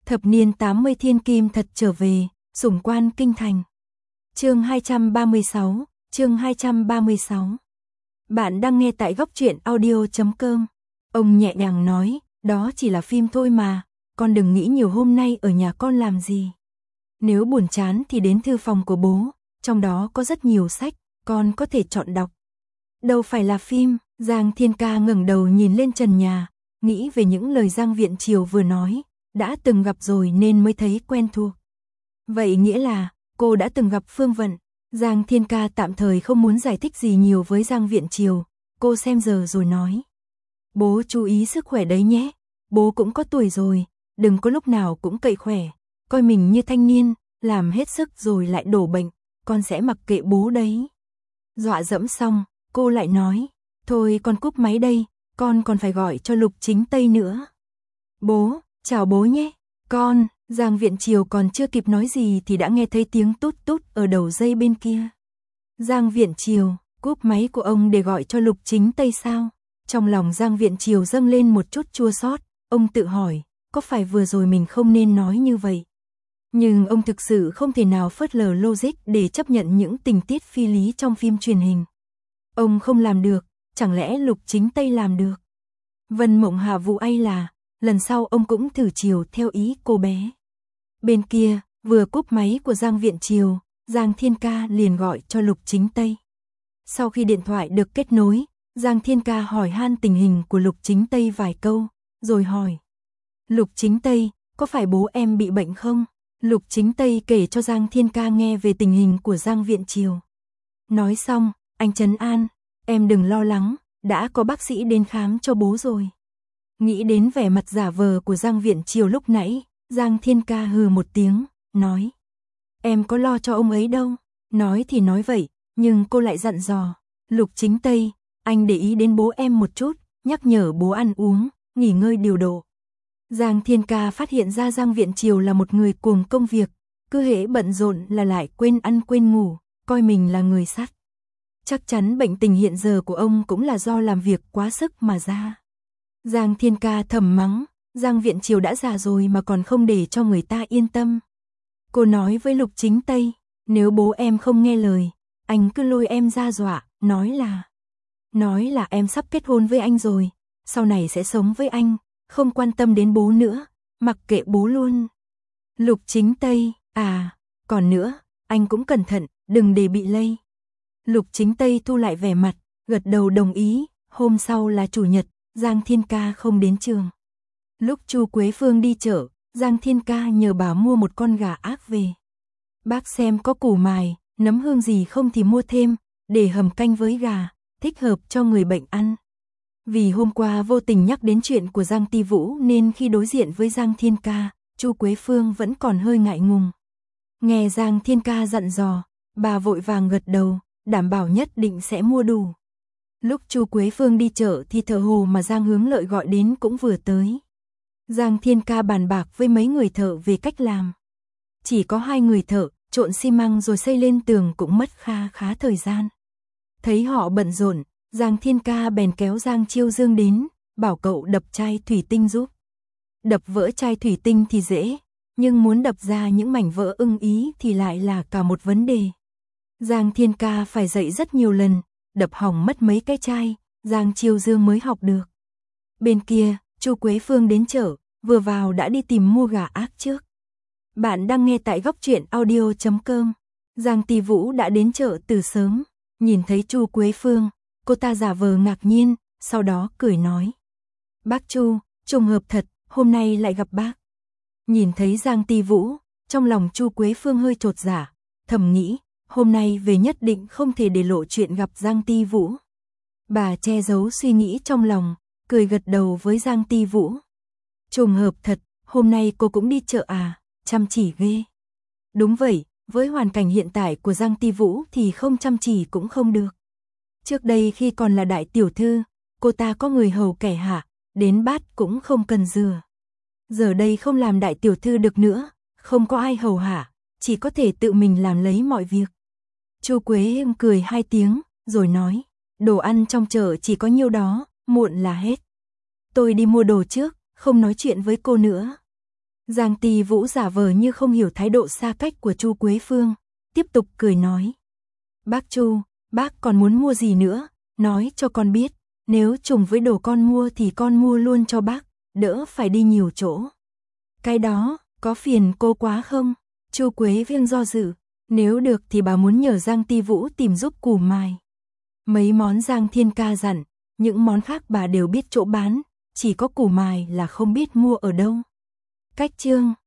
Thập niên 80 thiên kim thật trở về, sủng quan kinh thành. Chương 236, chương 236. Bạn đang nghe tại góc truyện audio.com. Ông nhẹ nhàng nói, đó chỉ là phim thôi mà, con đừng nghĩ nhiều, hôm nay ở nhà con làm gì. Nếu buồn chán thì đến thư phòng của bố, trong đó có rất nhiều sách, con có thể chọn đọc. Đâu phải là phim. Giang Thiên Ca ngẩng đầu nhìn lên trần nhà, nghĩ về những lời Giang Viện Triều vừa nói, đã từng gặp rồi nên mới thấy quen thuộc. Vậy nghĩa là, cô đã từng gặp Phương Vận. Giang Thiên Ca tạm thời không muốn giải thích gì nhiều với Giang Viện Triều, cô xem giờ rồi nói. Bố chú ý sức khỏe đấy nhé, bố cũng có tuổi rồi, đừng có lúc nào cũng cậy khỏe, coi mình như thanh niên, làm hết sức rồi lại đổ bệnh, con sẽ mặc kệ bố đấy. Dọa dẫm xong, cô lại nói, thôi con cúp máy đây, con còn phải gọi cho Lục Chính Tây nữa. Bố, chào bố nhé, con. Giang Viện Triều còn chưa kịp nói gì thì đã nghe thấy tiếng tút tút ở đầu dây bên kia. Giang Viện Triều, cúp máy của ông để gọi cho Lục Chính Tây sao? Trong lòng Giang Viện Triều dâng lên một chút chua xót, ông tự hỏi, có phải vừa rồi mình không nên nói như vậy? Nhưng ông thực sự không thể nào phớt lờ logic để chấp nhận những tình tiết phi lý trong phim truyền hình. Ông không làm được, chẳng lẽ Lục Chính Tây làm được? Vân Mộng Hạ vụ ấy là, lần sau ông cũng thử chiều theo ý cô bé. Bên kia, vừa cúp máy của Giang Viện Triều, Giang Thiên Ca liền gọi cho Lục Chính Tây. Sau khi điện thoại được kết nối, Giang Thiên Ca hỏi han tình hình của Lục Chính Tây vài câu, rồi hỏi. Lục Chính Tây, có phải bố em bị bệnh không? Lục Chính Tây kể cho Giang Thiên Ca nghe về tình hình của Giang Viện Triều. Nói xong, anh trấn an, em đừng lo lắng, đã có bác sĩ đến khám cho bố rồi. Nghĩ đến vẻ mặt giả vờ của Giang Viện Triều lúc nãy, Giang Thiên Ca hừ một tiếng, nói. Em có lo cho ông ấy đâu. Nói thì nói vậy, nhưng cô lại dặn dò. Lục Chính Tây, anh để ý đến bố em một chút, nhắc nhở bố ăn uống, nghỉ ngơi điều độ. Giang Thiên Ca phát hiện ra Giang Viện Triều là một người cuồng công việc, cứ hễ bận rộn là lại quên ăn quên ngủ, coi mình là người sắt. Chắc chắn bệnh tình hiện giờ của ông cũng là do làm việc quá sức mà ra. Giang Thiên Ca thầm mắng, Giang Viện Triều đã già rồi mà còn không để cho người ta yên tâm. Cô nói với Lục Chính Tây, nếu bố em không nghe lời, anh cứ lôi em ra dọa, nói là em sắp kết hôn với anh rồi, sau này sẽ sống với anh, không quan tâm đến bố nữa, mặc kệ bố luôn. Lục Chính Tây, còn nữa, anh cũng cẩn thận, đừng để bị lây. Lục Chính Tây thu lại vẻ mặt, gật đầu đồng ý. Hôm sau là chủ nhật, Giang Thiên Ca không đến trường. Lúc Chu Quế Phương đi chợ, Giang Thiên Ca nhờ bà mua một con gà ác về. Bác xem có củ mài, nấm hương gì không thì mua thêm, để hầm canh với gà, thích hợp cho người bệnh ăn. Vì hôm qua vô tình nhắc đến chuyện của Giang Ti Vũ nên khi đối diện với Giang Thiên Ca, Chu Quế Phương vẫn còn hơi ngại ngùng. Nghe Giang Thiên Ca dặn dò, bà vội vàng gật đầu, đảm bảo nhất định sẽ mua đủ. Lúc Chu Quế Phương đi chợ thì thợ hồ mà Giang Hướng Lợi gọi đến cũng vừa tới. Giang Thiên Ca bàn bạc với mấy người thợ về cách làm. Chỉ có 2 người thợ, trộn xi măng rồi xây lên tường cũng mất khá thời gian. Thấy họ bận rộn, Giang Thiên Ca bèn kéo Giang Chiêu Dương đến, bảo cậu đập chai thủy tinh giúp. Đập vỡ chai thủy tinh thì dễ, nhưng muốn đập ra những mảnh vỡ ưng ý thì lại là cả một vấn đề. Giang Thiên Ca phải dạy rất nhiều lần, đập hỏng mất mấy cái chai, Giang Chiêu Dương mới học được. Bên kia, Chu Quế Phương đến chợ, vừa vào đã đi tìm mua gà ác trước. Bạn đang nghe tại góc truyện audio.com. Giang Ti Vũ đã đến chợ từ sớm, nhìn thấy Chu Quế Phương, cô ta giả vờ ngạc nhiên, sau đó cười nói. Bác Chu, trùng hợp thật, hôm nay lại gặp bác. Nhìn thấy Giang Ti Vũ, trong lòng Chu Quế Phương hơi chột dạ, thầm nghĩ, hôm nay về nhất định không thể để lộ chuyện gặp Giang Ti Vũ. Bà che giấu suy nghĩ trong lòng, cười gật đầu với Giang Ti Vũ. Trùng hợp thật, hôm nay cô cũng đi chợ à, chăm chỉ ghê. Đúng vậy, với hoàn cảnh hiện tại của Giang Ti Vũ thì không chăm chỉ cũng không được. Trước đây khi còn là đại tiểu thư, cô ta có người hầu kẻ hạ, đến bát cũng không cần rửa. Giờ đây không làm đại tiểu thư được nữa, không có ai hầu hạ, chỉ có thể tự mình làm lấy mọi việc. Chu Quế Hương cười 2 tiếng, rồi nói, đồ ăn trong chợ chỉ có nhiêu đó, muộn là hết. Tôi đi mua đồ trước, không nói chuyện với cô nữa. Giang Ti Vũ giả vờ như không hiểu thái độ xa cách của Chu Quế Phương, tiếp tục cười nói. Bác Chu, bác còn muốn mua gì nữa, nói cho con biết, nếu trùng với đồ con mua thì con mua luôn cho bác, đỡ phải đi nhiều chỗ. Cái đó, có phiền cô quá không? Chu Quế Phương do dự, nếu được thì bà muốn nhờ Giang Ti Vũ tìm giúp củ mài. Mấy món Giang Thiên Ca dặn, những món khác bà đều biết chỗ bán, chỉ có củ mài là không biết mua ở đâu. Cách chương